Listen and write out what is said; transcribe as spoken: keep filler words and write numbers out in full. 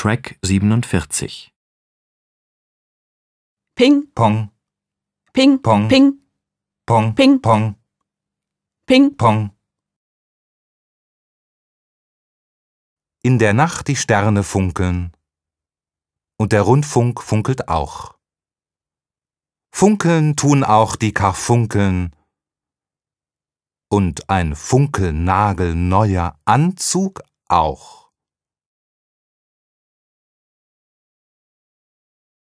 Track siebenundvierzig. Ping, Pong, ping, Pong. ping, Pong, Ping. Pong, ping. Pong. In der Nacht die Sterne funkeln, und der Rundfunk funkelt auch. Funkeln tun auch die Karfunkeln, und ein funkelnagelneuer Anzug auch.